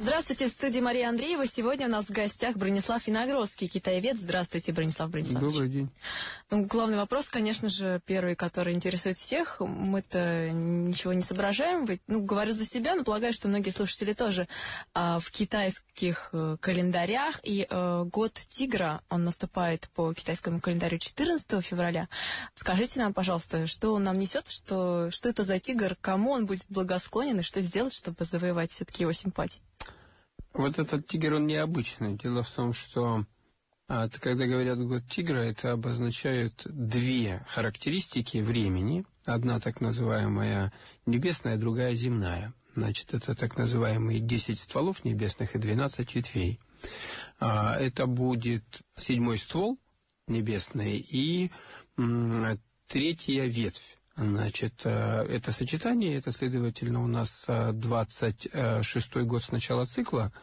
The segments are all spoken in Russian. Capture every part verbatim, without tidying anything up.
Здравствуйте, в студии Мария Андреева. Сегодня у нас в гостях Бронислав Виногродский, китаевед. Здравствуйте, Бронислав Брониславович. Добрый день. Ну, главный вопрос, конечно же, первый, который интересует всех. Мы-то ничего не соображаем. Ну, говорю за себя, но полагаю, что многие слушатели тоже. А, в китайских календарях и а, год тигра, он наступает по китайскому календарю четырнадцатого февраля. Скажите нам, пожалуйста, что он нам несет, что, что это за тигр, кому он будет благосклонен и что сделать, чтобы завоевать все-таки его симпатии? Вот этот тигр, он необычный. Дело в том, что а, когда говорят год тигра, это обозначают две характеристики времени. Одна так называемая небесная, другая земная. Значит, это так называемые десять стволов небесных и двенадцать ветвей. А, это будет седьмой ствол небесный и м, третья ветвь. Значит, это сочетание, это, следовательно, у нас двадцать шестой год с начала цикла,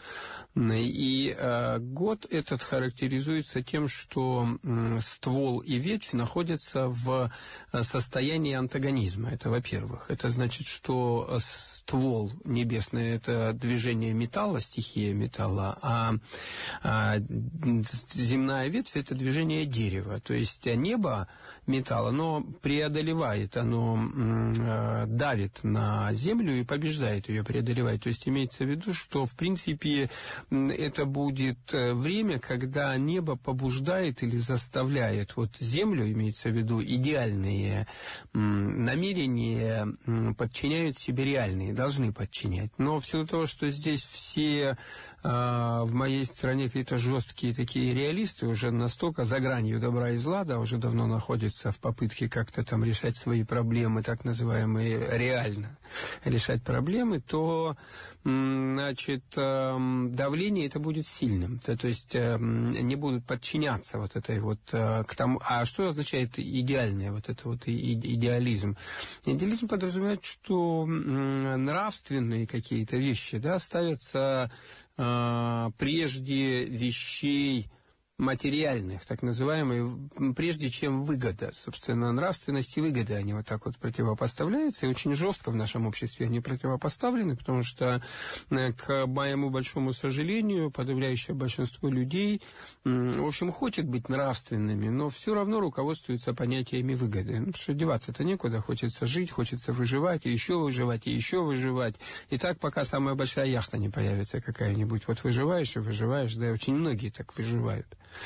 и год этот характеризуется тем, что ствол и ветвь находятся в состоянии антагонизма. Это, во-первых, это значит, что ствол небесный – это движение металла, стихия металла, а, а земная ветвь – это движение дерева. То есть небо металла, оно преодолевает, оно э, давит на землю и побеждает ее, преодолевает. То есть имеется в виду, что в принципе это будет время, когда небо побуждает или заставляет вот землю, имеется в виду идеальные э, намерения, э, подчиняют себе реальные, должны подчинять. Но в силу того, что здесь все э, в моей стране какие-то жесткие такие реалисты, уже настолько за гранью добра и зла, да, уже давно находятся в попытке как-то там решать свои проблемы, так называемые, реально решать проблемы, то, значит, э, давление это будет сильным. То, то есть э, не будут подчиняться вот этой вот э, к тому. А что означает идеальное, вот это вот и, идеализм? Идеализм подразумевает, что э, нравственные какие-то вещи, да, ставятся э, прежде вещей материальных, так называемые, прежде чем выгода. Собственно, нравственность и выгода, они вот так вот противопоставляются, и очень жестко в нашем обществе они противопоставлены, потому что, к моему большому сожалению, подавляющее большинство людей, в общем, хочет быть нравственными, но все равно руководствуются понятиями выгоды. Ну, потому что деваться-то некуда, хочется жить, хочется выживать, и еще выживать, и еще выживать. И так, пока самая большая яхта не появится какая-нибудь. Вот выживаешь и выживаешь, да, очень многие так выживают.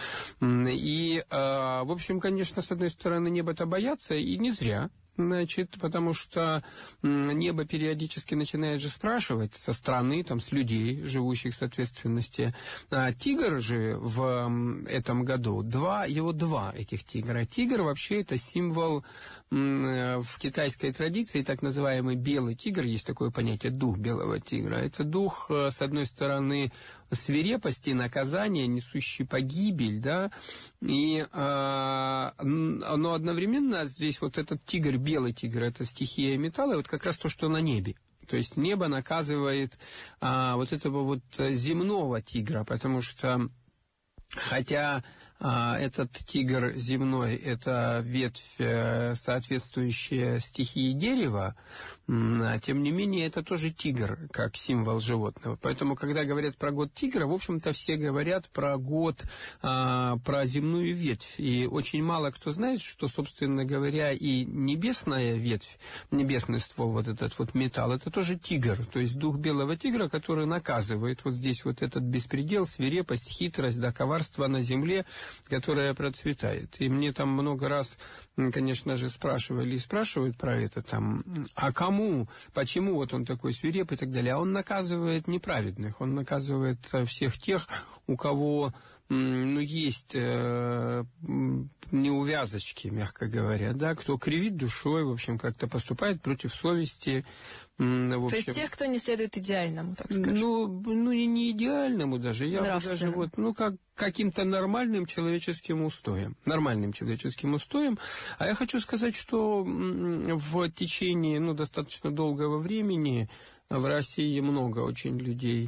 И, в общем, конечно, с одной стороны, небо-то боятся, и не зря. Значит, потому что небо периодически начинает же спрашивать со стороны, там, с людей, живущих в соответственности. А тигр же в этом году, два, его два этих тигра. Тигр вообще это символ в китайской традиции, так называемый белый тигр, есть такое понятие, дух белого тигра. Это дух, с одной стороны, свирепости, наказания, несущий погибель, да, и, а, но одновременно здесь вот этот тигр, белый тигр, это стихия металла, и вот как раз то, что на небе. То есть небо наказывает а, вот этого вот земного тигра, потому что хотя а, этот тигр земной, это ветвь, соответствующая стихии дерева, а, тем не менее, это тоже тигр, как символ животного. Поэтому, когда говорят про год тигра, в общем-то, все говорят про год, а, про земную ветвь. И очень мало кто знает, что, собственно говоря, и небесная ветвь, небесный ствол, вот этот вот металл, это тоже тигр, то есть дух белого тигра, который наказывает вот здесь вот этот беспредел, свирепость, хитрость, да, коварство на земле, которая процветает. И мне там много раз, конечно же, спрашивали и спрашивают про это там, а кому, почему вот он такой свирепый и так далее. А он наказывает неправедных, он наказывает всех тех, у кого ну, есть э, неувязочки, мягко говоря, да, кто кривит душой, в общем, как-то поступает против совести. В общем, то есть тех, кто не следует идеальному, так скажем. Ну, ну не идеальному даже, я бы даже вот, ну, как каким-то нормальным человеческим устоям. Нормальным человеческим устоям. А я хочу сказать, что в течение, ну, достаточно долгого времени в России много очень людей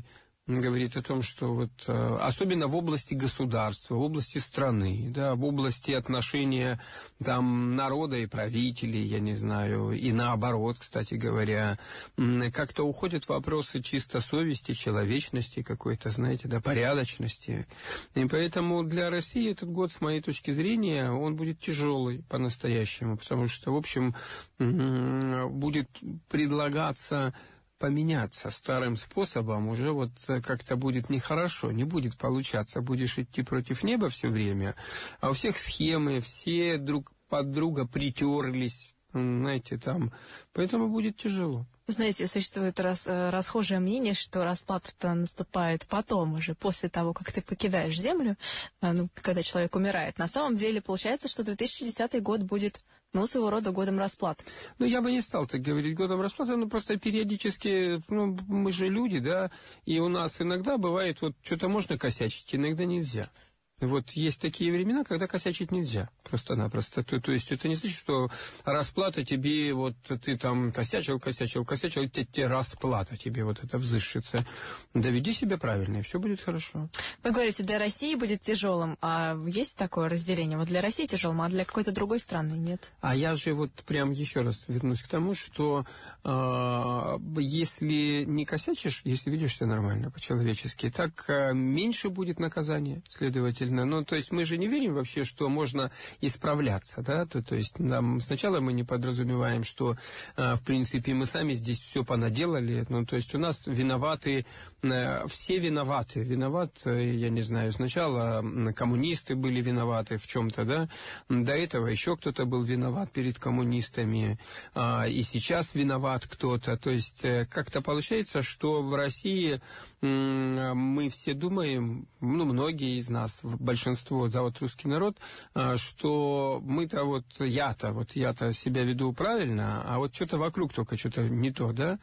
говорит о том, что вот особенно в области государства, в области страны, да, в области отношения там народа и правителей, я не знаю, и наоборот, кстати говоря, как-то уходят вопросы чисто совести, человечности какой-то, знаете, да, порядочности. И поэтому для России этот год, с моей точки зрения, он будет тяжелый по-настоящему, потому что, в общем, будет предлагаться поменяться старым способом, уже вот как-то будет нехорошо, не будет получаться, будешь идти против неба все время, а у всех схемы, все друг под друга притерлись, знаете, там, поэтому будет тяжело. Знаете, существует рас, расхожее мнение, что расплата-то наступает потом, уже после того, как ты покидаешь Землю, ну, когда человек умирает. На самом деле, получается, что две тысячи десятый год будет, ну, своего рода годом расплаты. Ну, я бы не стал так говорить годом расплаты, но просто периодически, ну, мы же люди, да, и у нас иногда бывает, вот, что-то можно косячить, иногда нельзя. Вот есть такие времена, когда косячить нельзя, просто-напросто. То, то есть это не значит, что расплата тебе, вот ты там косячил, косячил, косячил, тебе, тебе расплата тебе вот это взыщется. Да веди себя правильно, и все будет хорошо. Вы говорите, для России будет тяжелым, а есть такое разделение? Вот для России тяжелым, а для какой-то другой страны нет? А я же вот прям еще раз вернусь к тому, что э, если не косячишь, если ведешь себя нормально, по-человечески, так э, меньше будет наказания, следовательно. Ну, то есть мы же не верим вообще, что можно исправляться, да, то, то есть нам сначала мы не подразумеваем, что, э, в принципе, мы сами здесь все понаделали, ну, то есть у нас виноваты, э, все виноваты, виноват, э, я не знаю, сначала коммунисты были виноваты в чем-то, да, до этого еще кто-то был виноват перед коммунистами, э, и сейчас виноват кто-то, то есть э, как-то получается, что в России э, мы все думаем, ну, многие из нас, большинство, да, вот русский народ, что мы-то вот, я-то, вот я-то себя веду правильно, а вот что-то вокруг только что-то не то, да,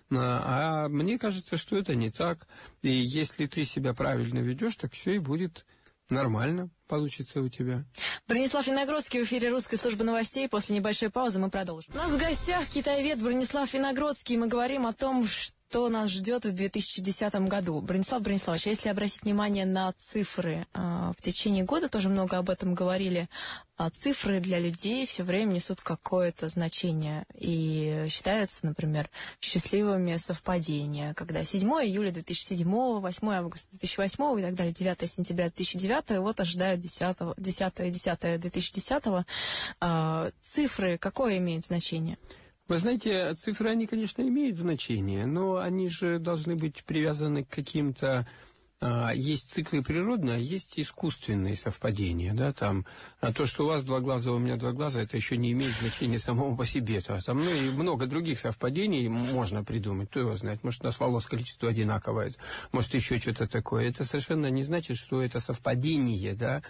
а мне кажется, что это не так, и если ты себя правильно ведешь, так все и будет нормально, получится у тебя. Бронислав Виногродский в эфире русской службы новостей. После небольшой паузы мы продолжим. У нас в гостях китаевед Бронислав Виногродский. Мы говорим о том, что Что нас ждет в две тысячи десятом году? Бронислав Брониславович, если обратить внимание на цифры, в течение года тоже много об этом говорили, а цифры для людей все время несут какое-то значение. И считаются, например, счастливыми совпадения, когда седьмого июля две тысячи седьмого, восьмого августа две тысячи восьмого и так далее, девятого сентября две тысячи девятого, вот ожидают десятого, десятого, десятого две тысячи десятого. Цифры какое имеют значение? Вы знаете, цифры, они, конечно, имеют значение, но они же должны быть привязаны к каким-то... Есть циклы природные, а есть искусственные совпадения, да, там, а то, что у вас два глаза, у меня два глаза, это еще не имеет значения самого по себе, то, там, ну, и много других совпадений можно придумать, кто его знает, может, у нас волос количество одинаковое, может, еще что-то такое, это совершенно не значит, что это совпадение, да,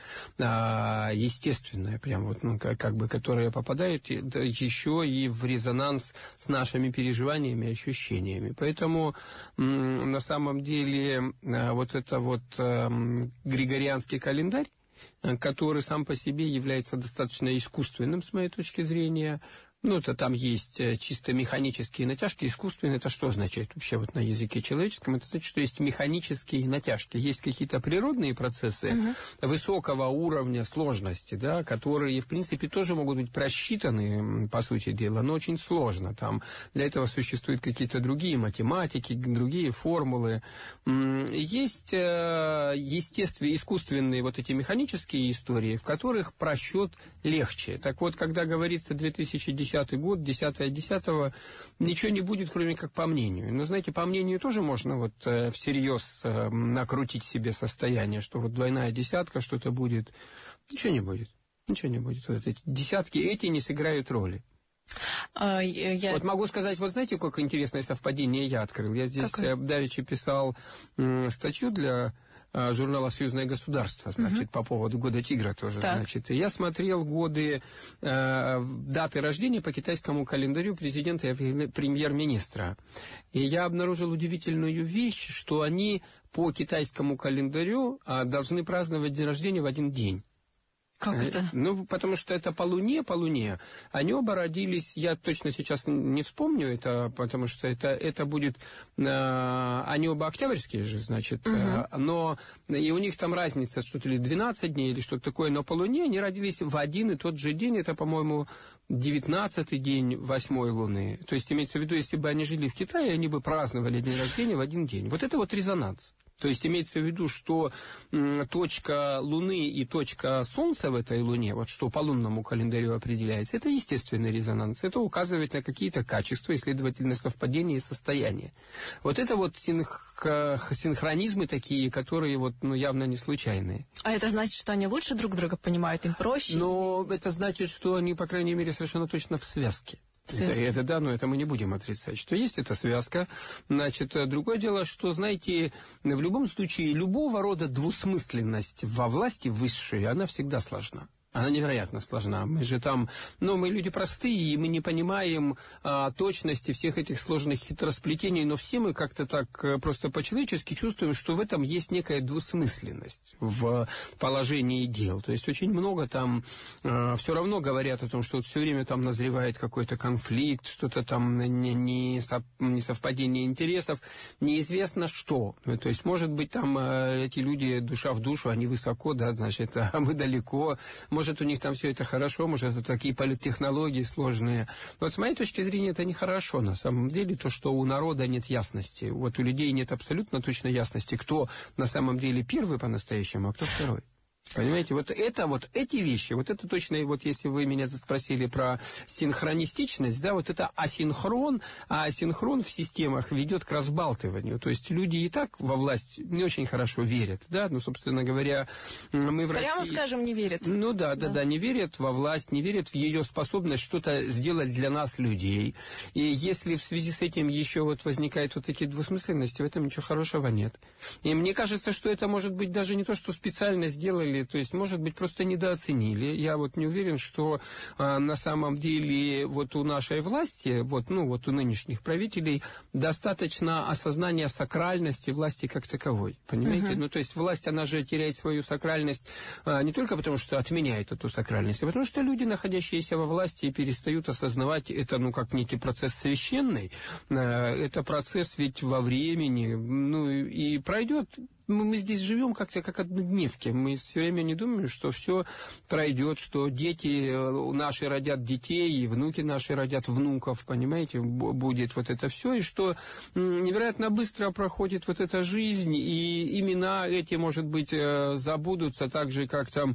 а, естественное, прям вот, ну, как, как бы, которое попадает еще и в резонанс с нашими переживаниями, ощущениями, поэтому, м- на самом деле, вот это вот э, григорианский календарь, который сам по себе является достаточно искусственным, с моей точки зрения. Ну, это там есть чисто механические натяжки. Искусственные, это что означает вообще вот на языке человеческом? Это значит, что есть механические натяжки. Есть какие-то природные процессы угу. высокого уровня сложности, да, которые, в принципе, тоже могут быть просчитаны, по сути дела, но очень сложно. Там для этого существуют какие-то другие математики, другие формулы. Есть естественные, искусственные вот эти механические истории, в которых просчет легче. Так вот, когда говорится две тысячи десятый год, десятое десятого, ничего не будет, кроме как по мнению. Но, знаете, по мнению тоже можно вот э, всерьез э, накрутить себе состояние, что вот двойная десятка, что-то будет. Ничего не будет. Ничего не будет. Вот эти десятки эти не сыграют роли. А, я... Вот могу сказать, вот знаете, какое интересное совпадение я открыл? Я здесь Какое? давеча писал м, статью для журнала «Союзное государство», значит, угу. по поводу года тигра тоже, так. значит. И я смотрел годы, э, даты рождения по китайскому календарю президента и премьер-министра. И я обнаружил удивительную вещь, что они по китайскому календарю э, должны праздновать день рождения в один день. Как это? Ну, потому что это по Луне, по Луне. Они оба родились, я точно сейчас не вспомню это, потому что это, это будет... Э, они оба октябрьские же, значит. Угу. Э, но и у них там разница, что-то ли двенадцать дней или что-то такое. Но по Луне они родились в один и тот же день. Это, по-моему, девятнадцатый день восьмой Луны. То есть, имеется в виду, если бы они жили в Китае, они бы праздновали день рождения в один день. Вот это вот резонанс. То есть имеется в виду, что м, точка Луны и точка Солнца в этой Луне, вот что по лунному календарю определяется, это естественный резонанс. Это указывает на какие-то качества, и, следовательно, совпадения и состояния. Вот это вот синх... синхронизмы такие, которые вот, ну, явно не случайные. А это значит, что они лучше друг друга понимают, им проще? Но это значит, что они, по крайней мере, совершенно точно в связке. Это, это да, но это мы не будем отрицать, что есть эта связка. Значит, другое дело, что, знаете, в любом случае, любого рода двусмысленность во власти высшей, она всегда сложна. Она невероятно сложна. Мы же там, ну, мы люди простые, и мы не понимаем а, точности всех этих сложных хитросплетений, но все мы как-то так просто по-человечески чувствуем, что в этом есть некая двусмысленность в положении дел. То есть очень много там а, все равно говорят о том, что вот все время там назревает какой-то конфликт, что-то там не, не, со, не совпадение интересов, неизвестно что. То есть, может быть, там а, эти люди душа в душу, они высоко, да, значит, а мы далеко. Может, у них там все это хорошо, может, это такие политтехнологии сложные. Но вот с моей точки зрения это нехорошо на самом деле, то, что у народа нет ясности. Вот у людей нет абсолютно точной ясности, кто на самом деле первый по-настоящему, а кто второй. Понимаете, вот это вот эти вещи, вот это точно, вот если вы меня спросили про синхронистичность, да, вот это асинхрон, а асинхрон в системах ведет к разбалтыванию. То есть люди и так во власть не очень хорошо верят, да, ну, собственно говоря, мы в Прямо России... скажем, не верят. Ну да, да, да, да, не верят во власть, не верят в ее способность что-то сделать для нас, людей. И если в связи с этим еще вот возникают вот такие двусмысленности, в этом ничего хорошего нет. И мне кажется, что это может быть даже не то, что специально сделали, то есть, может быть, просто недооценили. Я вот не уверен, что а, на самом деле вот у нашей власти, вот, ну, вот у нынешних правителей достаточно осознания сакральности власти как таковой. Понимаете? Uh-huh. Ну, то есть, власть, она же теряет свою сакральность а, не только потому, что отменяет эту сакральность, а потому что люди, находящиеся во власти, перестают осознавать это, ну, как некий процесс священный. А, это процесс ведь во времени, ну, и пройдет. Мы здесь живем как-то как однодневки. Мы все время не думаем, что все пройдет, что дети наши родят детей, и внуки наши родят внуков, понимаете, будет вот это все, и что невероятно быстро проходит вот эта жизнь, и имена эти, может быть, забудутся так же, как там,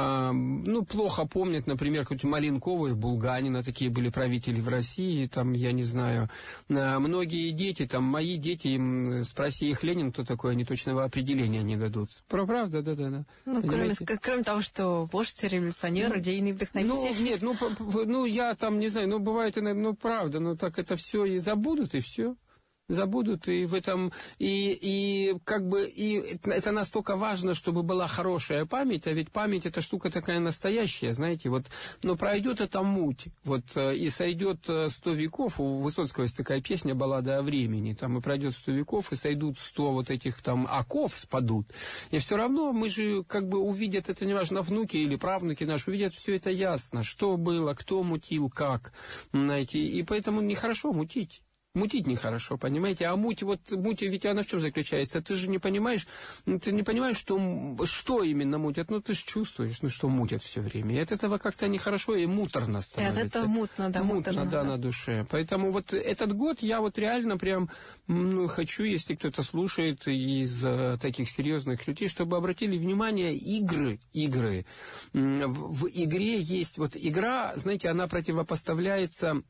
ну, плохо помнят, например, хоть Маленкова и Булганина, такие были правители в России, там, я не знаю, многие дети, там, мои дети, спроси их Ленин, кто такой, они точно определения не дадут. Про правда, да, да, да. Ну, кроме, кроме того, что вождь, революционер, ну, идейный вдохновитель. Ну, нет, ну, ну, я там, не знаю, ну, бывает, ну, правда, ну, так это все и забудут, и все. Забудут, и в этом, и, и как бы, и это настолько важно, чтобы была хорошая память, а ведь память это штука такая настоящая, знаете, вот, но пройдет эта муть, вот, и сойдет сто веков, у Высоцкого есть такая песня «Баллада о времени», там, и пройдет сто веков, и сойдут сто вот этих там оков, спадут, и все равно мы же, как бы, увидят, это неважно, внуки или правнуки наши, увидят все это ясно, что было, кто мутил, как, знаете, и поэтому нехорошо мутить. Мутить нехорошо, понимаете? А муть, вот муть, ведь она в чем заключается? Ты же не понимаешь, ты не понимаешь, что, что именно мутят. Ну, ты же чувствуешь, ну, что мутят все время. И от этого как-то нехорошо и муторно становится. И от этого мутно, да, мутно, муторно, да, да, на душе. Поэтому вот этот год я вот реально прям, ну, хочу, если кто-то слушает из uh, таких серьезных людей, чтобы обратили внимание, игры, игры. В, в игре есть, вот игра, знаете, она противопоставляется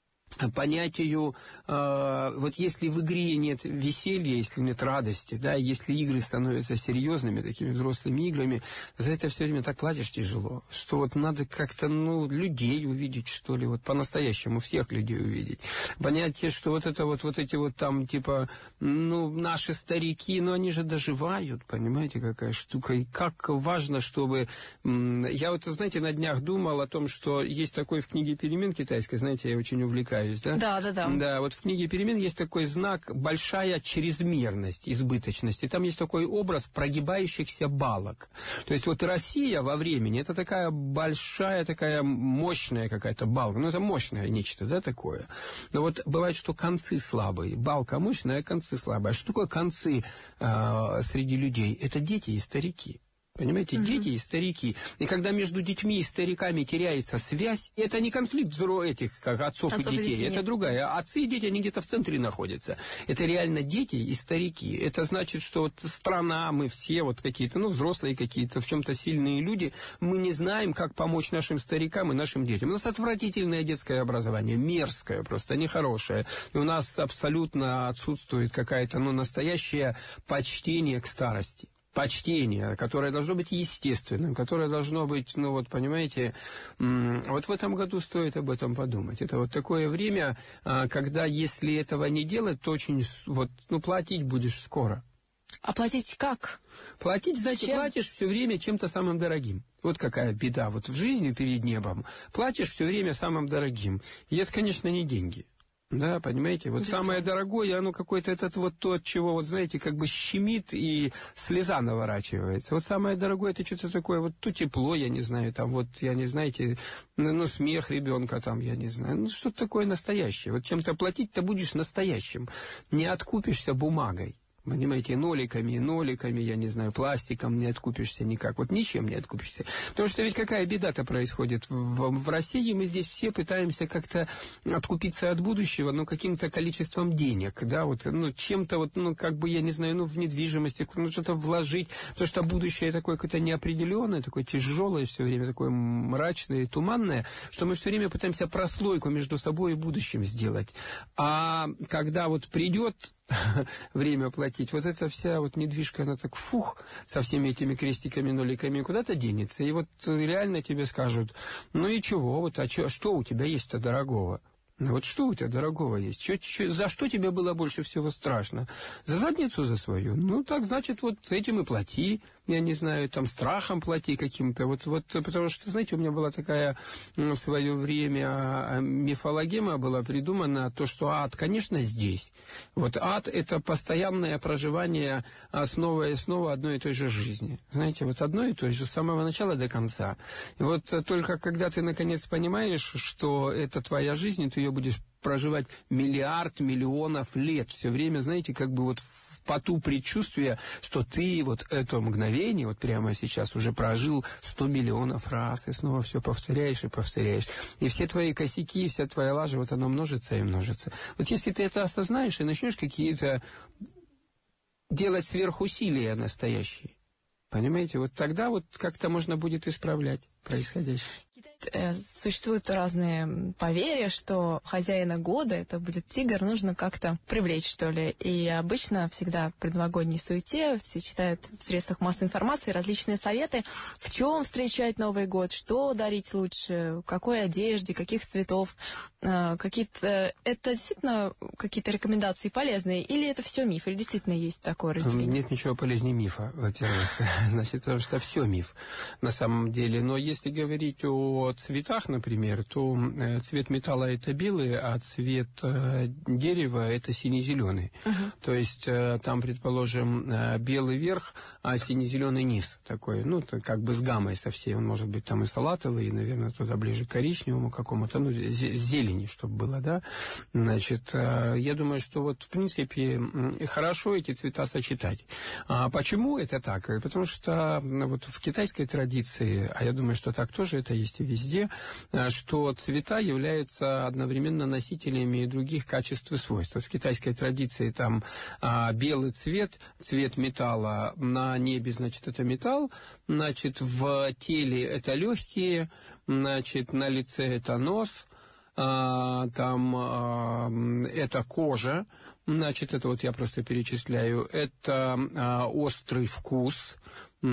понятию, э, вот если в игре нет веселья, если нет радости, да, если игры становятся серьезными, такими взрослыми играми, за это все время так платишь тяжело, что вот надо как-то, ну, людей увидеть, что ли, вот по-настоящему всех людей увидеть. Понятие, что вот это вот, вот эти вот там, типа, ну, наши старики, ну, они же доживают, понимаете, какая штука, и как важно, чтобы... Я вот, знаете, на днях думал о том, что есть такой в книге «Перемен» китайской, знаете, я очень увлекаюсь отвлекаюсь, да? Да, да, да. Да, вот в книге «Перемен» есть такой знак «большая чрезмерность, избыточность». И там есть такой образ прогибающихся балок. То есть вот Россия во времени, это такая большая, такая мощная какая-то балка. Ну, это мощное нечто, да, такое. Но вот бывает, что концы слабые. Балка мощная, а концы слабые. А что такое концы э, среди людей? Это дети и старики. Понимаете, угу. Дети и старики. И когда между детьми и стариками теряется связь, это не конфликт взрослых этих, как отцов, отцов и детей, и детей, это нет. Другая. Отцы и дети, они где-то в центре находятся. Это реально дети и старики. Это значит, что вот страна, мы все вот какие-то, ну, взрослые какие-то, в чем-то сильные люди, мы не знаем, как помочь нашим старикам и нашим детям. У нас отвратительное детское образование, мерзкое просто, нехорошее. И у нас абсолютно отсутствует какая-то, ну, настоящее почтение к старости. Почтение, которое должно быть естественным, которое должно быть, ну вот, понимаете, вот в этом году стоит об этом подумать. Это вот такое время, когда, если этого не делать, то очень, вот, ну, платить будешь скоро. А платить как? Платить, значит, Чем? Платишь все время чем-то самым дорогим. Вот какая беда вот в жизни перед небом. Платишь все время самым дорогим. И это, конечно, не деньги. Да, понимаете, вот Безусловно. Самое дорогое, оно какое-то этот вот то, от чего, вот знаете, как бы щемит и слеза наворачивается. Вот самое дорогое, это что-то такое, вот то тепло, я не знаю, там вот, я не знаете, ну, смех ребенка там, я не знаю, ну, что-то такое настоящее. Вот чем-то платить-то будешь настоящим, не откупишься бумагой. Понимаете, ноликами, ноликами, я не знаю, пластиком не откупишься никак. Вот ничем не откупишься. Потому что ведь какая беда-то происходит в, в России. Мы здесь все пытаемся как-то откупиться от будущего, ну, каким-то количеством денег, да, вот, ну, чем-то вот, ну, как бы, я не знаю, ну, в недвижимости, ну, что-то вложить. Потому что будущее такое какое-то неопределенное, такое тяжелое все время, такое мрачное и туманное, что мы все время пытаемся прослойку между собой и будущим сделать. А когда вот придет время платить, вот эта вся вот недвижка, она так фух, со всеми этими крестиками, ноликами куда-то денется. И вот реально тебе скажут, ну и чего, вот, а чё, что у тебя есть-то дорогого? Ну вот что у тебя дорогого есть? Чё, чё, за что тебе было больше всего страшно? За задницу за свою? Ну так, значит, вот этим и плати. Я не знаю, там страхом плати каким-то. Вот, вот, потому что, знаете, у меня была такая в свое время мифологема была придумана, то, что ад, конечно, здесь. Вот ад – это постоянное проживание снова и снова одной и той же жизни. Знаете, вот одной и той же с самого начала до конца. И вот только когда ты, наконец, понимаешь, что это твоя жизнь, ты ее будешь проживать миллиард миллионов лет. Все время, знаете, как бы вот в поту предчувствия, что ты вот это мгновение, вот прямо сейчас уже прожил сто миллионов раз, и снова все повторяешь и повторяешь. И все твои косяки, вся твоя лажа, вот она множится и множится. Вот если ты это осознаешь и начнешь какие-то делать сверхусилия настоящие, понимаете, вот тогда вот как-то можно будет исправлять происходящее. Существуют разные поверья, что хозяина года, это будет тигр, нужно как-то привлечь, что ли. И обычно всегда в предновогодней суете все читают в средствах массовой информации различные советы, в чем встречать Новый год, что дарить лучше, какой одежде, каких цветов. Какие-то... Это действительно какие-то рекомендации полезные, или это все миф, или действительно есть такое разделение? Нет ничего полезнее мифа, во-первых. Значит, потому что все миф на самом деле. Но если говорить о цветах, например, то цвет металла это белый, а цвет дерева это сине-зеленый. Uh-huh. То есть там, предположим, белый верх, а сине-зеленый низ такой, ну, как бы с гаммой со всей. Он может быть там и салатовый, и, наверное, туда ближе к коричневому какому-то, ну, зелени, чтобы было, да. Значит, я думаю, что вот, в принципе, хорошо эти цвета сочетать. А почему это так? Потому что вот в китайской традиции, а я думаю, что так тоже это есть и везде, что цвета являются одновременно носителями других качеств и свойств. В китайской традиции там а, белый цвет, цвет металла, на небе, значит, это металл, значит, в теле это легкие, значит, на лице это нос, а, там а, это кожа, значит, это вот я просто перечисляю, это а, острый вкус,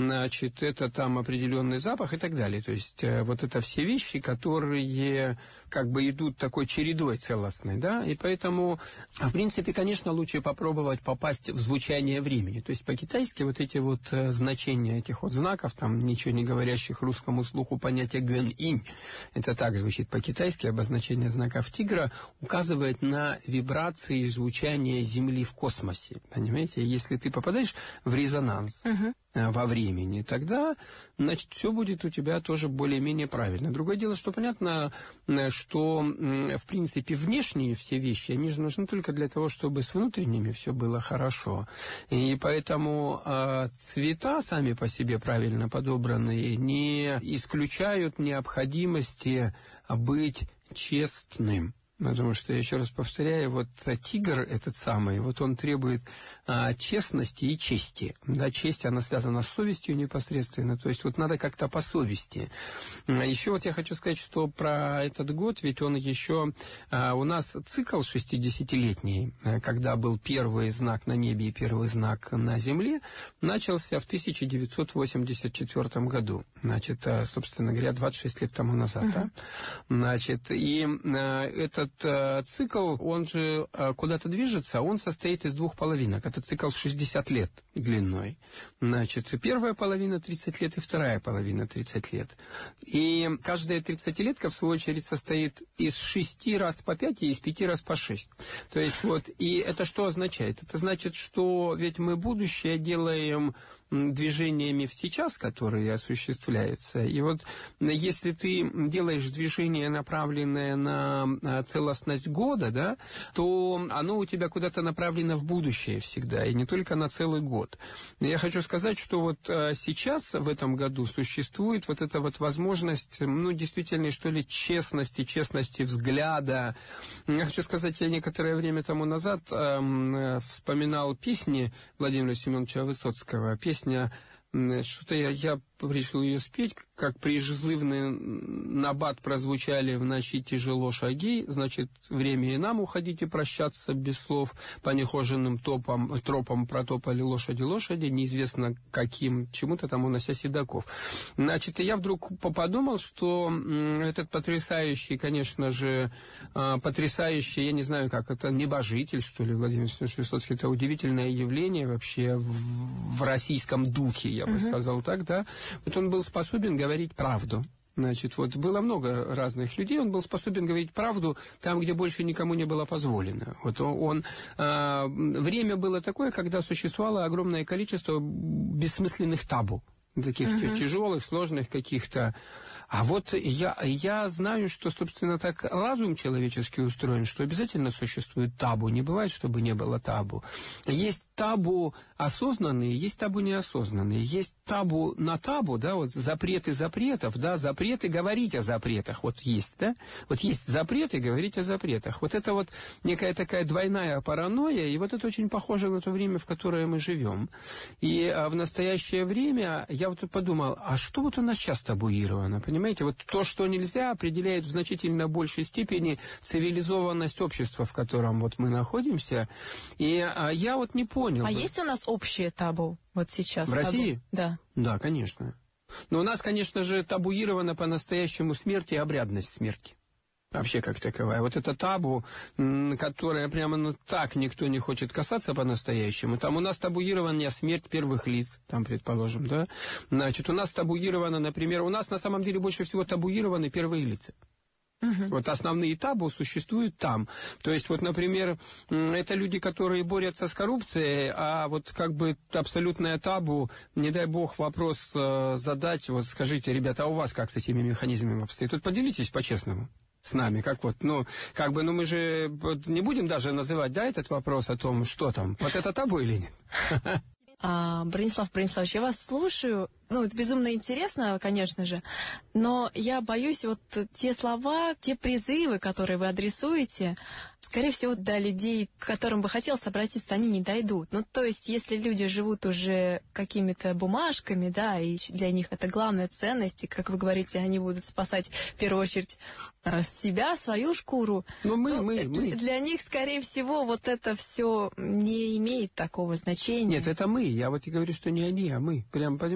значит, это там определенный запах и так далее. То есть вот это все вещи, которые как бы идут такой чередой целостной, да, и поэтому, в принципе, конечно, лучше попробовать попасть в звучание времени. То есть по-китайски вот эти вот значения этих вот знаков, там ничего не говорящих русскому слуху понятие гэн-инь, это так звучит по-китайски, обозначение знаков тигра, указывает на вибрации и звучание Земли в космосе, понимаете? Если ты попадаешь в резонанс, uh-huh. во времени, тогда, значит, все будет у тебя тоже более-менее правильно. Другое дело, что понятно, что, в принципе, внешние все вещи, они же нужны только для того, чтобы с внутренними все было хорошо. И поэтому э, цвета сами по себе правильно подобранные не исключают необходимости быть честным. Потому что, я еще раз повторяю, вот тигр этот самый, вот он требует а, честности и чести. Да, честь, она связана с совестью непосредственно, то есть вот надо как-то по совести. Еще вот я хочу сказать, что про этот год, ведь он еще... А, у нас цикл шестидесятилетний, когда был первый знак на небе и первый знак на земле, начался в тысяча девятьсот восемьдесят четвёртом году. Значит, собственно говоря, двадцать шесть лет тому назад. Uh-huh. Да? Значит, и а, этот цикл, он же куда-то движется, он состоит из двух половинок. Это цикл шестьдесят лет длиной. Значит, первая половина тридцать лет и вторая половина тридцать лет. И каждая тридцатилетка, в свою очередь, состоит из шести раз по пять и из пяти раз по шесть. То есть вот, и это что означает? Это значит, что ведь мы будущее делаем движениями в сейчас, которые осуществляются. И вот если ты делаешь движение, направленное на целостность года, да, то оно у тебя куда-то направлено в будущее всегда, и не только на целый год. Я хочу сказать, что вот сейчас, в этом году, существует вот эта вот возможность, ну, действительно, что ли, честности, честности взгляда. Я хочу сказать, я некоторое время тому назад э, вспоминал песни Владимира Семеновича Высоцкого, песня что-то я, я решил ее спеть, как призывный набат прозвучали в ночи тяжело шаги, значит, время и нам уходить и прощаться без слов, по нехоженным топам, тропам протопали лошади лошади, неизвестно каким, чему-то там унося седаков. Значит, я вдруг подумал, что этот потрясающий, конечно же, потрясающий, я не знаю, как это, небожитель, что ли, Владимир Семенович Высоцкий, это удивительное явление вообще в, в российском духе, я бы uh-huh. сказал так, да. Вот он был способен говорить правду. Значит, вот было много разных людей, он был способен говорить правду там, где больше никому не было позволено. Вот он, он а, время было такое, когда существовало огромное количество бессмысленных табу, таких uh-huh. тяжелых, сложных каких-то. А вот я, я знаю, что, собственно, так разум человеческий устроен, что обязательно существует табу. Не бывает, чтобы не было табу. Есть табу осознанные, есть табу неосознанные. Есть табу на табу, да, вот запреты запретов, да, запреты говорить о запретах. Вот есть, да? Вот есть запреты говорить о запретах. Вот это вот некая такая двойная паранойя, и вот это очень похоже на то время, в которое мы живем. И а, в настоящее время я вот подумал, а что вот у нас сейчас табуировано, понимаете? Понимаете, вот то, что нельзя, определяет в значительно большей степени цивилизованность общества, в котором вот мы находимся. И а, я вот не понял. А есть у нас общее табу вот сейчас? В табу? России? Да. Да, конечно. Но у нас, конечно же, табуирована по-настоящему смерть и обрядность смерти. Вообще как таковая. Вот это табу, которое прямо ну, так никто не хочет касаться по-настоящему. Там у нас табуирована смерть первых лиц, там, предположим, да. Значит, у нас табуировано, например, у нас на самом деле больше всего табуированы первые лица. Uh-huh. Вот основные табу существуют там. То есть, вот, например, это люди, которые борются с коррупцией, а вот как бы абсолютное табу, не дай бог вопрос э, задать, вот скажите, ребята, а у вас как с этими механизмами обстоит? Тут поделитесь по-честному с нами, как вот, ну, как бы, ну, мы же не будем даже называть, да, этот вопрос о том, что там, вот это табу или нет? А, Бронислав Брониславович, я вас слушаю, ну, это безумно интересно, конечно же, но я боюсь, вот те слова, те призывы, которые вы адресуете, скорее всего, до людей, к которым бы хотелось обратиться, они не дойдут. Ну, то есть, если люди живут уже какими-то бумажками, да, и для них это главная ценность, и, как вы говорите, они будут спасать, в первую очередь, себя, свою шкуру. Но мы, ну, мы, мы. Для них, скорее всего, вот это все не имеет такого значения. Нет, это мы. Я вот и говорю, что не они, а мы. Прям, понимаете, вот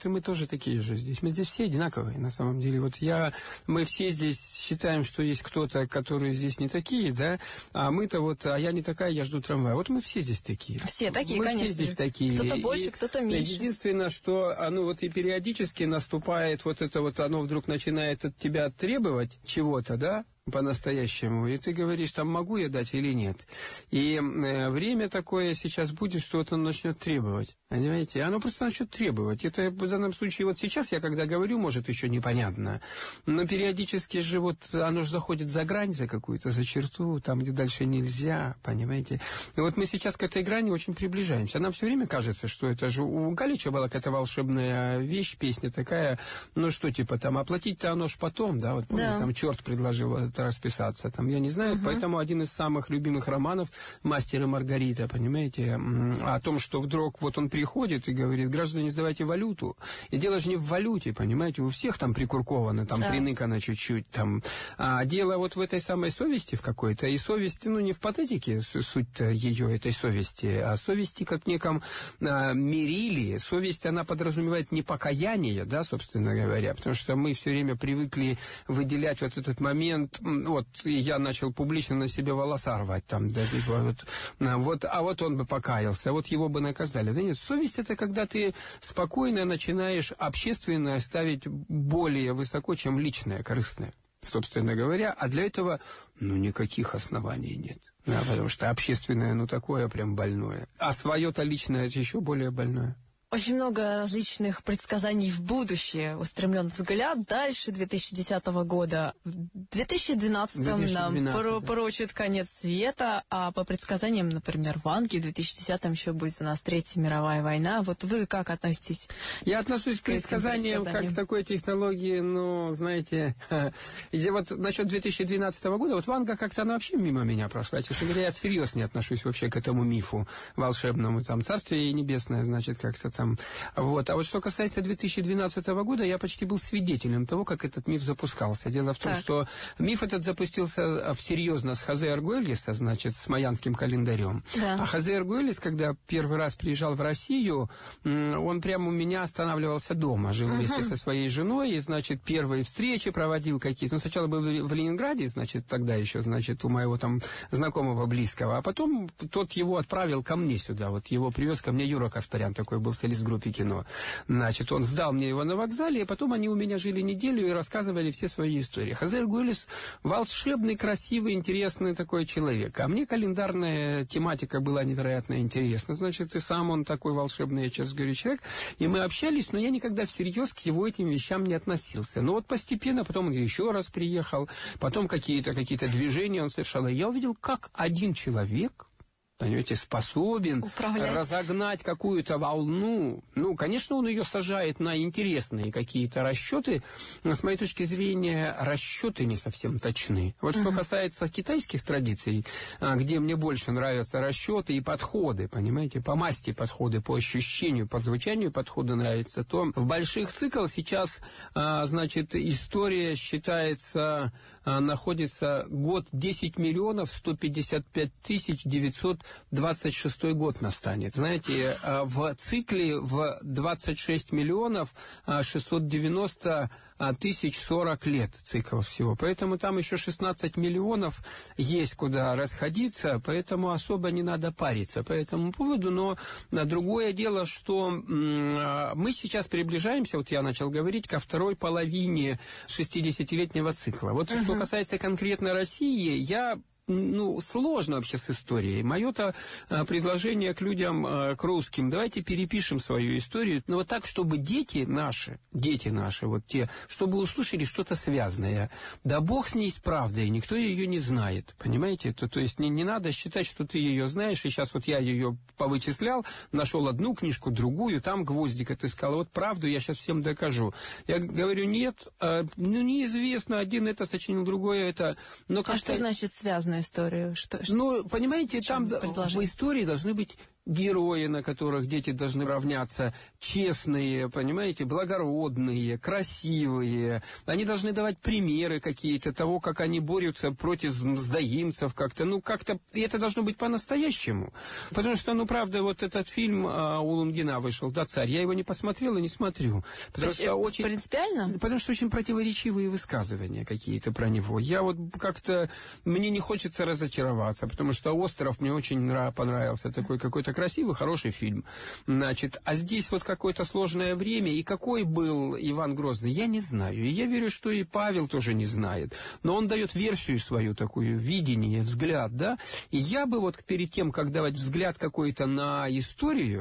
и мы тоже такие же здесь. Мы здесь все одинаковые, на самом деле. Вот я, мы все здесь считаем, что есть кто-то, которые здесь не такие, да, а мы-то вот, а я не такая, я жду трамвая. Вот мы все здесь такие. Все такие, мы конечно. Все здесь такие. Кто-то больше, кто-то меньше. Единственное, что оно вот и периодически наступает, вот это вот, оно вдруг начинает от тебя требовать чего-то, да, по-настоящему, и ты говоришь, там, могу я дать или нет. И э, время такое сейчас будет, что вот он начнет требовать. Понимаете? Оно просто начнет требовать. Это в данном случае, вот сейчас я когда говорю, может, еще непонятно, но периодически же вот оно же заходит за грань, за какую-то, за черту, там, где дальше нельзя, понимаете? И вот мы сейчас к этой грани очень приближаемся. Нам все время кажется, что это же у Галича была какая-то волшебная вещь, песня такая, ну что, типа, там, оплатить-то оно ж потом, да, вот помните, да. Там черт предложил это расписаться, там, я не знаю, угу. Поэтому один из самых любимых романов «Мастер и Маргарита», понимаете, о том, что вдруг вот он приходит и говорит, граждане, сдавайте валюту. И дело же не в валюте, понимаете, у всех там прикурковано, там да. Приныкано чуть-чуть, там. А дело вот в этой самой совести в какой-то, и совести, ну, не в патетике, суть-то ее, этой совести, а совести как неком а, мерилии. Совесть, она подразумевает не покаяние, да, собственно говоря, потому что мы все время привыкли выделять вот этот момент, вот, я начал публично на себе волоса рвать, там, да, вот, вот, а вот он бы покаялся, вот его бы наказали. Да нет, совесть — это когда ты спокойно начинаешь общественное ставить более высоко, чем личное, корыстное, собственно говоря, а для этого, ну, никаких оснований нет. Да, потому что общественное, ну, такое прям больное. А свое-то личное — это еще более больное. Очень много различных предсказаний в будущее, устремлен взгляд дальше две тысячи десятого года. В две тысячи двенадцатом нам про- пророчит конец света, а по предсказаниям, например, в Англии в две тысячи десятом еще будет у нас Третья мировая война. Вот вы как относитесь? Я отношусь к предсказаниям как к такой технологии, ну, знаете, вот насчет две тысячи двенадцатого года, вот Ванга как-то она вообще мимо меня прошла. Честно говоря, я всерьез не отношусь вообще к этому мифу волшебному, там, Царствие Небесное, значит, как-то там. Вот. А вот что касается две тысячи двенадцатого года, я почти был свидетелем того, как этот миф запускался. Дело в том, так. что миф этот запустился всерьезно с Хозе Аргуэльеса, значит, с майянским календарем. Да. А Хозе Аргуэльес, когда первый раз приезжал в Россию, он прямо у меня останавливался дома, жил вместе uh-huh. со своей женой, и, значит, первые встречи проводил какие-то. Ну, сначала был в Ленинграде, значит, тогда еще, значит, у моего там знакомого близкого, а потом тот его отправил ко мне сюда, вот его привез ко мне Юра Каспарян, такой был в группе кино. Значит, он сдал мне его на вокзале, и потом они у меня жили неделю и рассказывали все свои истории. Хозе Аргуэльес волшебный, красивый, интересный такой человек. А мне календарная тематика была невероятно интересна. Значит, и сам он такой волшебный, я честно говорю, человек. И мы общались, но я никогда всерьез к его этим вещам не относился. Но вот постепенно, потом он еще раз приехал, потом какие-то какие-то движения он совершал. И я увидел, как один человек, понимаете, способен управлять, разогнать какую-то волну. Ну, конечно, он ее сажает на интересные какие-то расчеты, но, с моей точки зрения, расчеты не совсем точны. Вот uh-huh. что касается китайских традиций, где мне больше нравятся расчеты и подходы, понимаете, по масти подходы, по ощущению, по звучанию подходы нравятся, то в больших циклах сейчас, значит, история считается, находится год десять миллионов сто пятьдесят пять тысяч девятьсот двадцать шестой год настанет. Знаете, в цикле в двадцать шесть миллионов шестьсот девяносто тысяч сорок лет цикл всего. Поэтому там еще шестнадцать миллионов есть куда расходиться, поэтому особо не надо париться по этому поводу. Но другое дело, что мы сейчас приближаемся, вот я начал говорить, ко второй половине шестидесятилетнего цикла. Вот uh-huh. что касается конкретно России, я ну, сложно вообще с историей. Мое-то а, предложение к людям, а, к русским, давайте перепишем свою историю, но вот так, чтобы дети наши, дети наши, вот те, чтобы услышали что-то связанное. Да бог с ней, с правдой, никто ее не знает, понимаете? То, то есть не, не надо считать, что ты ее знаешь, и сейчас вот я ее повычислял, нашел одну книжку, другую, там гвоздик отыскал, вот правду я сейчас всем докажу. Я говорю, нет, а, ну, неизвестно, один это сочинил, другое это... Но а что значит связанное? данную историю? Что, ну, понимаете, там в истории должны быть герои, на которых дети должны равняться, честные, понимаете, благородные, красивые. Они должны давать примеры какие-то того, как они борются против сдаимцев как-то. Ну, как-то... И это должно быть по-настоящему. Потому что, ну, правда, вот этот фильм а, у Лунгина вышел, да, «Царь», я его не посмотрел и не смотрю. Потому что очень... Принципиально? Потому что очень противоречивые высказывания какие-то про него. Я вот как-то... Мне не хочется разочароваться, потому что «Остров» мне очень нрав... понравился. Такой какой-то красивый, хороший фильм. Значит, а здесь вот какое-то сложное время, и какой был Иван Грозный, я не знаю. И я верю, что и Павел тоже не знает. Но он дает версию свою, такую, видение, взгляд, да. И я бы вот перед тем, как давать взгляд какой-то на историю,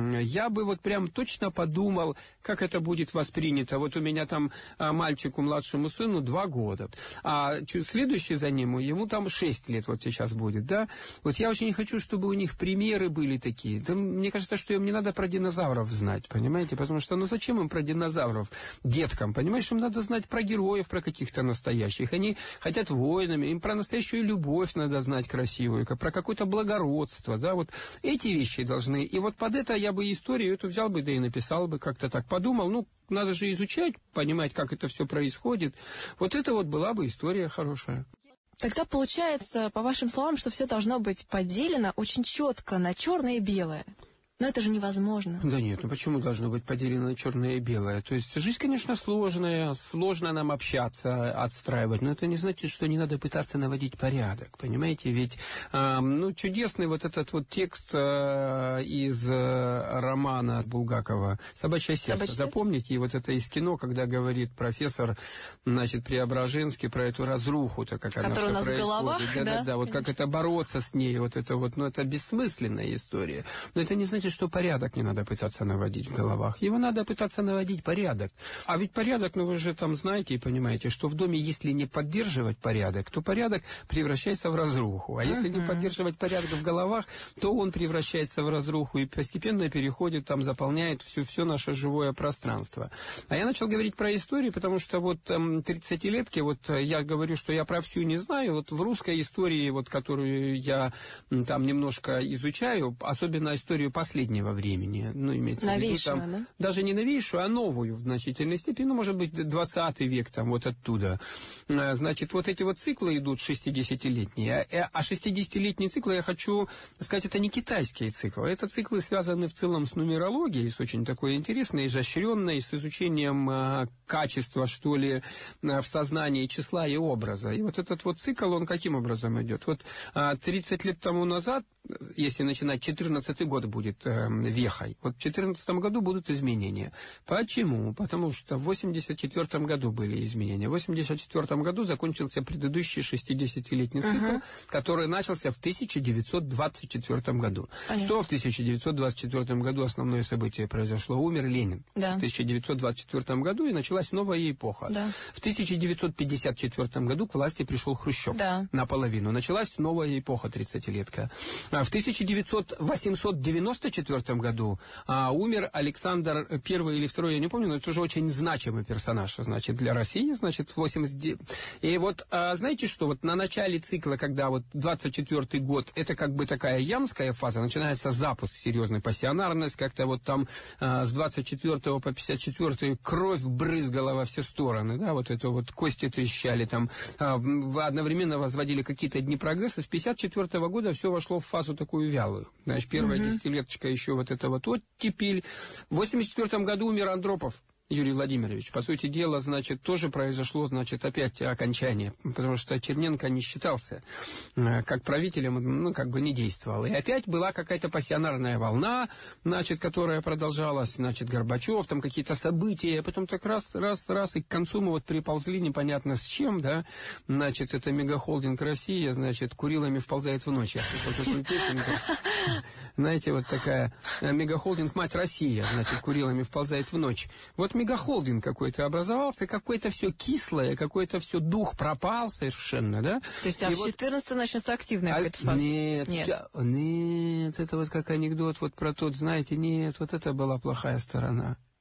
я бы вот прям точно подумал, как это будет воспринято. Вот у меня там мальчику, младшему сыну, два года. А следующий за ним, ему там шесть лет вот сейчас будет, да. Вот я очень хочу, чтобы у них примеры были такие. Да, мне кажется, что им не надо про динозавров знать, понимаете? Потому что, ну зачем им про динозавров деткам, понимаешь? Им надо знать про героев, про каких-то настоящих. Они хотят воинами, им про настоящую любовь надо знать красивую, про какое-то благородство, да, вот эти вещи должны. И вот под это я бы историю эту взял бы, да и написал бы, как-то так подумал. Ну, надо же изучать, понимать, как это все происходит. Вот это вот была бы история хорошая. Тогда получается, по вашим словам, что все должно быть поделено очень четко на черное и белое. Но это же невозможно. Да нет, ну почему должно быть поделено на черное и белое? То есть жизнь, конечно, сложная, сложно нам общаться, отстраивать, но это не значит, что не надо пытаться наводить порядок, понимаете? Ведь, э, ну, чудесный вот этот вот текст э, из э, романа Булгакова «Собачье сердце». Собачье Запомните, и вот это из кино, когда говорит профессор, значит, Преображенский про эту разруху-то, как она Которая у нас в головах, да, да, да, да, вот конечно. как это бороться с ней, вот это вот, ну, это бессмысленная история. Но это не значит, что порядок не надо пытаться наводить в головах. Его надо пытаться наводить порядок. А ведь порядок, ну вы же там знаете и понимаете, что в доме, если не поддерживать порядок, то порядок превращается в разруху. А если uh-huh. не поддерживать порядок в головах, то он превращается в разруху и постепенно переходит, там, заполняет все, все наше живое пространство. А я начал говорить про историю, потому что вот там, тридцатилетки, вот я говорю, что я про всю не знаю. Вот в русской истории, вот, которую я там немножко изучаю, особенно историю последнего времени, ну, имеется в виду, там, да? даже не новейшую, а новую в значительной степени, ну, может быть, двадцатый век, там, вот оттуда. Значит, вот эти вот циклы идут шестидесятилетние, а шестидесятилетние циклы, я хочу сказать, это не китайские циклы, это циклы связаны в целом с нумерологией, с очень такой интересной, изощренной, с изучением а, качества, что ли, в сознании числа и образа. И вот этот вот цикл, он каким образом идет? Вот а, тридцать лет тому назад, если начинать, четырнадцатый год будет э, вехой. Вот в четырнадцатом году будут изменения. Почему? Потому что в восемьдесят четвёртом году были изменения. В восемьдесят четвёртом году закончился предыдущий шестидесятилетний цикл, uh-huh. который начался в тысяча девятьсот двадцать четвёртом году. Понятно. Что в тысяча девятьсот двадцать четвёртом году основное событие произошло? Умер Ленин. Да. В тысяча девятьсот двадцать четвёртом году и началась новая эпоха. Да. В тысяча девятьсот пятьдесят четвёртом году к власти пришел Хрущев. Да. Наполовину. Началась новая эпоха, тридцатилетка. В тысяча девятьсот девяносто четвёртом году а, умер Александр Первый или Второй, я не помню, но это уже очень значимый персонаж, значит, для России, значит, восемьдесят... И вот, а, знаете что, вот на начале цикла, когда вот двадцать четвёртый год, это как бы такая янская фаза, начинается запуск серьезной пассионарность, как-то вот там а, с двадцать четвёртого по пятьдесят четвёртый кровь брызгала во все стороны, да, вот это вот кости трещали, там а, одновременно возводили какие-то дни прогресса. С пятьдесят четвёртого года все вошло в фазу такую вялую. Значит, первая uh-huh. десятилеточка еще вот это вот оттепель. В восемьдесят четвёртом году умер Андропов Юрий Владимирович. По сути дела, значит, тоже произошло, значит, опять окончание, потому что Черненко не считался как правителем, ну, как бы не действовал. И опять была какая-то пассионарная волна, значит, которая продолжалась, значит, Горбачев, там какие-то события, а потом так раз, раз, раз, и к концу мы вот приползли непонятно с чем, да, значит, это мегахолдинг Россия, значит, Курилами вползает в ночь. Знаете, вот такая мегахолдинг мать Россия, значит, Курилами вползает в ночь. Вот мегахолдинг какой-то образовался, какое-то все кислое, какой-то все дух пропал совершенно, да? То есть, а и в вот... четырнадцатом начнется активная а... какая-то фаза? Нет, нет. Тя... нет, это вот как анекдот вот про тот, знаете, нет, вот это была плохая сторона.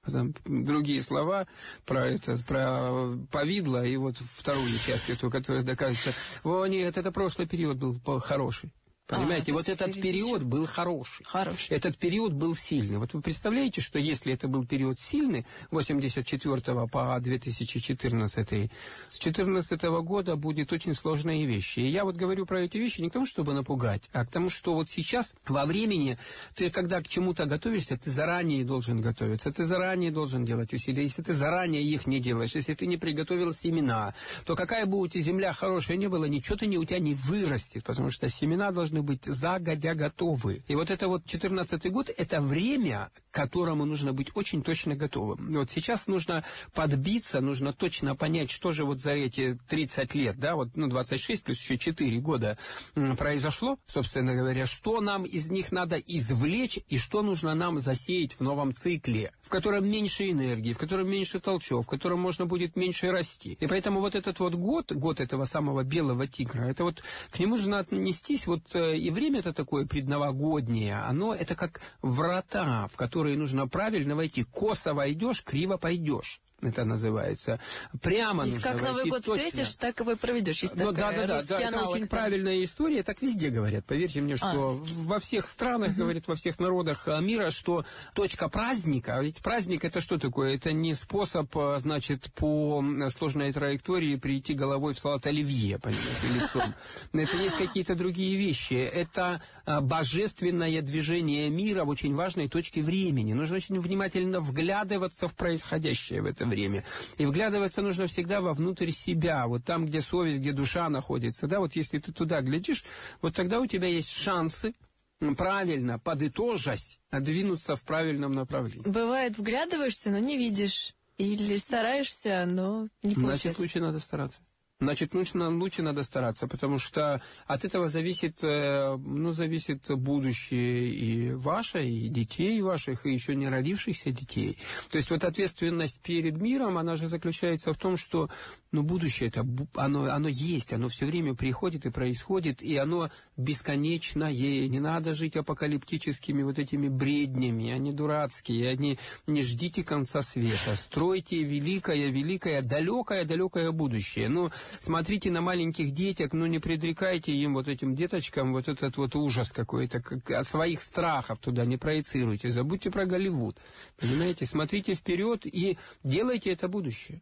Там другие слова про это, про повидло, и вот вторую часть, эту, которая доказывается. О, нет, это прошлый период был хороший. Понимаете, а, вот этот период еще был хороший. хороший. Этот период был сильный. Вот вы представляете, что если это был период сильный, восемьдесят четвёртого по две тысячи четырнадцатый, с четырнадцатого года будет очень сложные вещи. И я вот говорю про эти вещи не к тому, чтобы напугать, а к тому, что вот сейчас во времени ты, когда к чему-то готовишься, ты заранее должен готовиться, ты заранее должен делать усилия. Если ты заранее их не делаешь, если ты не приготовил семена, то какая бы у тебя земля хорошая не была, ничего ты не, у тебя не вырастет, потому что семена должны быть загодя готовы. И вот это вот четырнадцатый год, это время, к которому нужно быть очень точно готовым. Вот сейчас нужно подбиться, нужно точно понять, что же вот за эти тридцать лет, да, вот, ну, двадцать шесть плюс еще четыре года произошло, собственно говоря, что нам из них надо извлечь и что нужно нам засеять в новом цикле, в котором меньше энергии, в котором меньше толчев, в котором можно будет меньше расти. И поэтому вот этот вот год, год этого самого белого тигра, это вот к нему нужно отнестись вот. И время это такое предновогоднее, оно это как врата, в которые нужно правильно войти. Косо войдешь, криво пойдешь. Это называется. Прямо Есть нужно как войти Новый год точно. Встретишь, так и проведешь. Есть ну, такая да, да, да, да, это аналог, очень да. правильная история, так везде говорят. Поверьте мне, что а. во всех странах, угу. говорят, во всех народах мира, что точка праздника, ведь праздник это что такое? Это не способ, значит, по сложной траектории прийти головой в салат оливье, понимаете, лицом. Это есть какие-то другие вещи. Это божественное движение мира в очень важной точке времени. Нужно очень внимательно вглядываться в происходящее в это время. И вглядываться нужно всегда вовнутрь себя, вот там, где совесть, где душа находится, да, вот если ты туда глядишь, вот тогда у тебя есть шансы правильно, подытожась, двинуться в правильном направлении. Бывает, вглядываешься, но не видишь, или стараешься, но не получается. Значит, лучше надо стараться. Значит, лучше, лучше надо стараться, потому что от этого зависит, ну, зависит будущее и ваше, и детей ваших, и еще не родившихся детей. То есть вот ответственность перед миром, она же заключается в том, что, ну, будущее это, оно, оно есть, оно все время приходит и происходит, и оно бесконечное. Не надо жить апокалиптическими вот этими бреднями, они дурацкие, они не ждите конца света, стройте великое, великое, далекое, далекое будущее. Ну, смотрите на маленьких деток, ну не предрекайте им, вот этим деточкам, вот этот вот ужас какой-то, как, от своих страхов туда не проецируйте, забудьте про Голливуд, понимаете, смотрите вперед и делайте это будущее.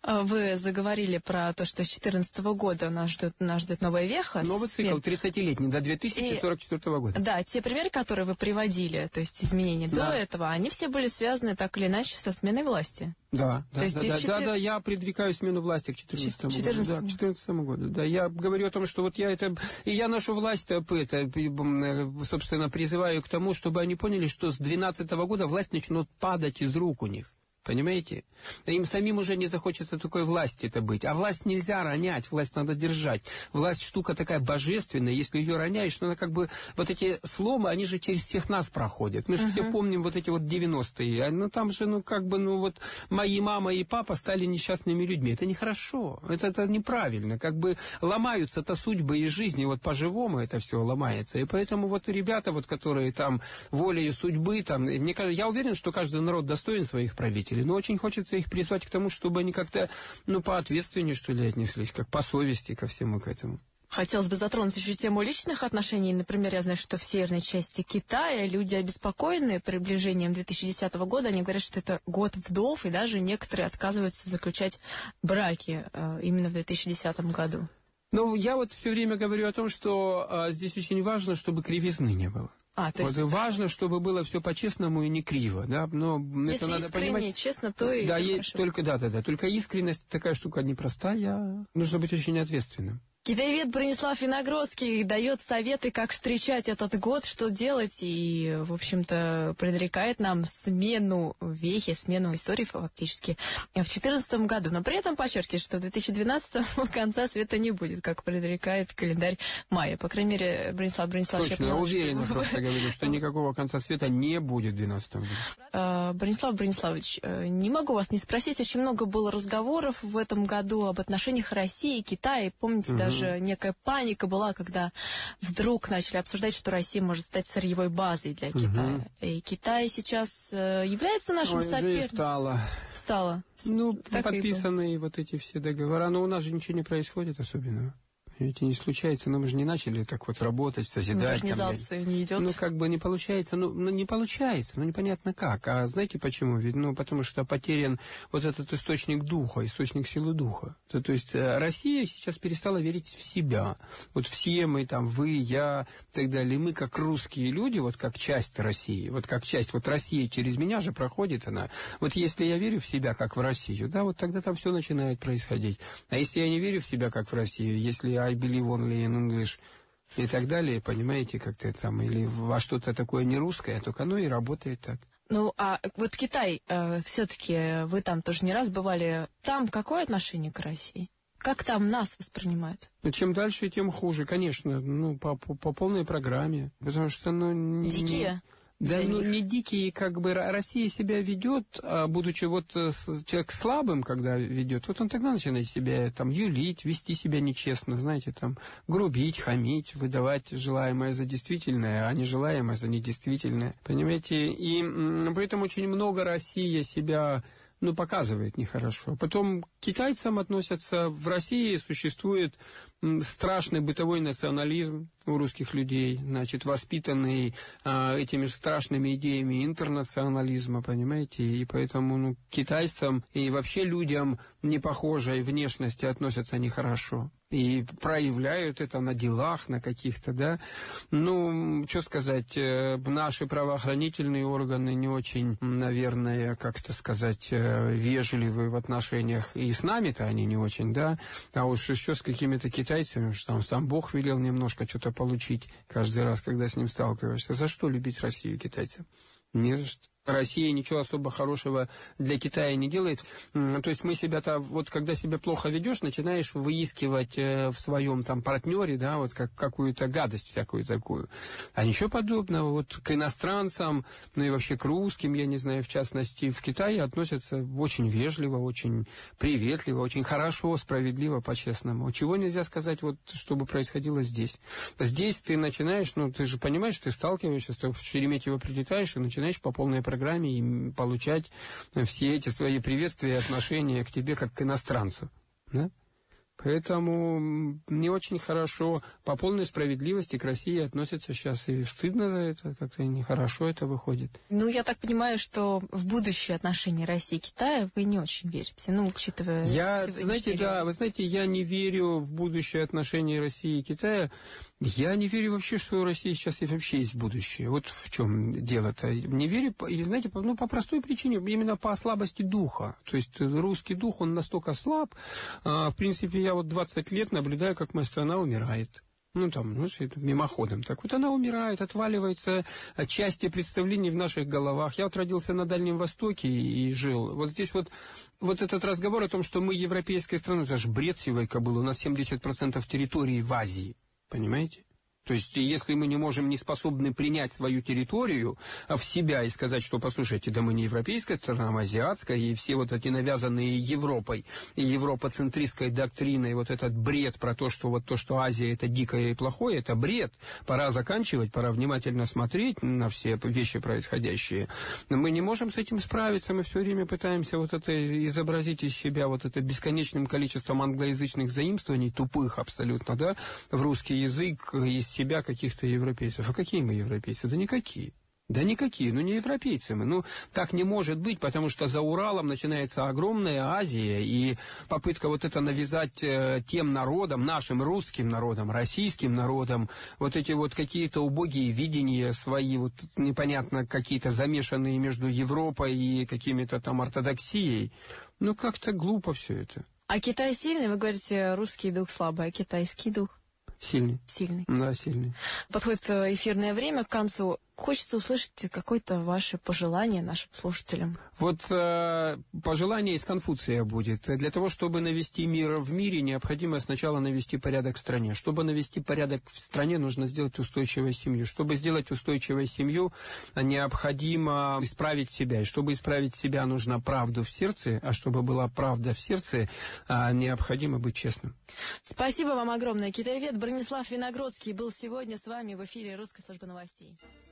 Вы заговорили про то, что с две тысячи четырнадцатого года нас ждет, нас ждет новая веха. Новый цикл, тридцатилетний, до две тысячи сорок четвёртого года. Да, те примеры, которые вы приводили, то есть изменения да. до этого, они все были связаны так или иначе со сменой власти. Да, да, да, да, да, да, я предрекаю смену власти к четырнадцатому году. Да, к четырнадцатому году. Да, я говорю о том, что вот я это, и я нашу власть, это, собственно, призываю к тому, чтобы они поняли, что с двенадцатого года власть начнет падать из рук у них. Понимаете? Им самим уже не захочется такой власти-то быть. А власть нельзя ронять, власть надо держать. Власть штука такая божественная, если ее роняешь, то она как бы... Вот эти сломы, они же через всех нас проходят. Мы же uh-huh. все помним вот эти вот девяностые. Ну там же, ну как бы, ну вот мои мама и папа стали несчастными людьми. Это нехорошо, это, это неправильно. Как бы ломаются-то судьбы и жизни, вот по-живому это все ломается. И поэтому вот ребята, вот, которые там волей судьбы, там, мне, я уверен, что каждый народ достоин своих правителей. Но очень хочется их призвать к тому, чтобы они как-то, ну, поответственнее, что ли, отнеслись, как по совести ко всему к этому. Хотелось бы затронуть еще тему личных отношений. Например, я знаю, что в северной части Китая люди обеспокоены приближением две тысячи десятого года. Они говорят, что это год вдов, и даже некоторые отказываются заключать браки э, именно в две тысячи десятом году. Ну, я вот все время говорю о том, что а, здесь очень важно, чтобы кривизны не было. А, то вот есть... Важно, чтобы было все по-честному и не криво, да, но если это надо искренне, понимать. Честно, то и да, все есть только, да, да, да, только искренность такая штука непростая, нужно быть очень ответственным. Китаевед Бронислав Виногродский дает советы, как встречать этот год, что делать, и, в общем-то, предрекает нам смену вехи, смену истории фактически в две тысячи четырнадцатом году. Но при этом подчеркивает, что в две тысячи двенадцатом конца света не будет, как предрекает календарь майя. По крайней мере, Бронислав Брониславович... Точно, я уверен, что... просто говорю, что никакого конца света не будет в две тысячи двенадцатом году. Бронислав Брониславович, не могу вас не спросить, очень много было разговоров в этом году об отношениях России и Китая. Помните, угу. даже даже некая паника была, когда вдруг начали обсуждать, что Россия может стать сырьевой базой для угу. Китая. И Китай сейчас является нашим Ой, соперником. Уже стало. Стало. Ну, так подписанные вот эти все договора, но у нас же ничего не происходит особенного. Ведь не случается, но мы же не начали так вот работать, созидать. Модернизация там, не идет. Ну, как бы не получается, ну, ну, не получается, ну, непонятно как. А знаете почему? Ведь, ну, потому что потерян вот этот источник духа, источник силы духа. То, то есть Россия сейчас перестала верить в себя. Вот все мы там, вы, я и так далее, мы как русские люди, вот как часть России, вот как часть, вот Россия через меня же проходит она. Вот если я верю в себя как в Россию, да, вот тогда там все начинает происходить. А если я не верю в себя как в Россию, если я I believe only in English и так далее, понимаете, как-то там, или во что-то такое не русское, только оно и работает так. Ну, а вот Китай, э, все-таки вы там тоже не раз бывали, там какое отношение к России? Как там нас воспринимают? Ну, чем дальше, тем хуже, конечно, ну, по, по, по полной программе, потому что, ну... Не, Дикие? Да, ну, не дикие, как бы Россия себя ведет, будучи вот человек слабым, когда ведет, вот он тогда начинает себя там юлить, вести себя нечестно, знаете, там грубить, хамить, выдавать желаемое за действительное, а не желаемое за недействительное, понимаете? И поэтому очень много Россия себя... ну, показывает нехорошо. Потом к китайцам относятся. В России существует страшный бытовой национализм у русских людей, значит, воспитанный а, этими страшными идеями интернационализма, понимаете, и поэтому ну, к китайцам и вообще людям непохожей внешности относятся нехорошо. И проявляют это на делах, на каких-то, да. Ну, что сказать, наши правоохранительные органы не очень, наверное, как-то сказать, вежливы в отношениях. И с нами-то они не очень, да. А уж еще с какими-то китайцами, что там сам Бог велел немножко что-то получить каждый раз, когда с ним сталкиваешься. За что любить Россию китайцам? Не за что. Россия ничего особо хорошего для Китая не делает. То есть мы себя-то, вот когда себя плохо ведешь, начинаешь выискивать в своем там партнере, да, вот как, какую-то гадость всякую такую. А ничего подобного. Вот к иностранцам, ну и вообще к русским, я не знаю, в частности, в Китае относятся очень вежливо, очень приветливо, очень хорошо, справедливо, по-честному. Чего нельзя сказать, вот, чтобы происходило здесь. Здесь ты начинаешь, ну, ты же понимаешь, ты сталкиваешься, ты в Шереметьево прилетаешь и начинаешь по полной программе программе и получать все эти свои приветствия и отношения к тебе как к иностранцу. Да? Поэтому не очень хорошо, по полной справедливости к России относятся сейчас. И стыдно за это, как-то нехорошо это выходит. Ну, я так понимаю, что в будущее отношения России и Китая вы не очень верите, ну, учитывая... Я, знаете, да, вы знаете, я не верю в будущее отношения России и Китая. Я не верю вообще, что у России сейчас и вообще есть будущее. Вот в чем дело-то. Не верю, и, знаете, по, ну, по простой причине, именно по слабости духа. То есть русский дух, он настолько слаб. А, в принципе, я вот двадцать лет наблюдаю, как моя страна умирает. Ну, там, ну, мимоходом. Так вот она умирает, отваливается части представлений в наших головах. Я вот родился на Дальнем Востоке и, и жил. Вот здесь вот, вот этот разговор о том, что мы европейская страна, это же бред сивой кобылы. У нас семьдесят процентов территории в Азии. Понимаете? То есть, если мы не можем, не способны принять свою территорию в себя и сказать, что, послушайте, да мы не европейская страна, а азиатская, и все вот эти навязанные Европой и европоцентристской доктриной, вот этот бред про то, что вот то, что Азия это дикое и плохое, это бред. Пора заканчивать, пора внимательно смотреть на все вещи происходящие. Но мы не можем с этим справиться, мы все время пытаемся вот это изобразить из себя вот это бесконечным количеством англоязычных заимствований, тупых абсолютно, да, в русский язык, из себя каких-то европейцев. А какие мы европейцы? Да никакие. Да никакие, ну не европейцы мы. Ну так не может быть, потому что за Уралом начинается огромная Азия, и попытка вот это навязать э, тем народам, нашим русским народам, российским народам, вот эти вот какие-то убогие видения свои, вот непонятно какие-то замешанные между Европой и какими-то там ортодоксией. Ну как-то глупо все это. А Китай сильный? Вы говорите, русский дух слабый, а китайский дух? Сильный. Сильный. Да, сильный. Подходит эфирное время к концу. хочется услышать какое-то ваше пожелание нашим слушателям. Вот э, пожелание из Конфуция будет. Для того, чтобы навести мир в мире, необходимо сначала навести порядок в стране. Чтобы навести порядок в стране, нужно сделать устойчивую семью. Чтобы сделать устойчивую семью, необходимо исправить себя. И чтобы исправить себя, нужна правда в сердце. А чтобы была правда в сердце, э, необходимо быть честным. Спасибо вам огромное. Китаевед Бронислав Виногродский был сегодня с вами в эфире Русской службы новостей.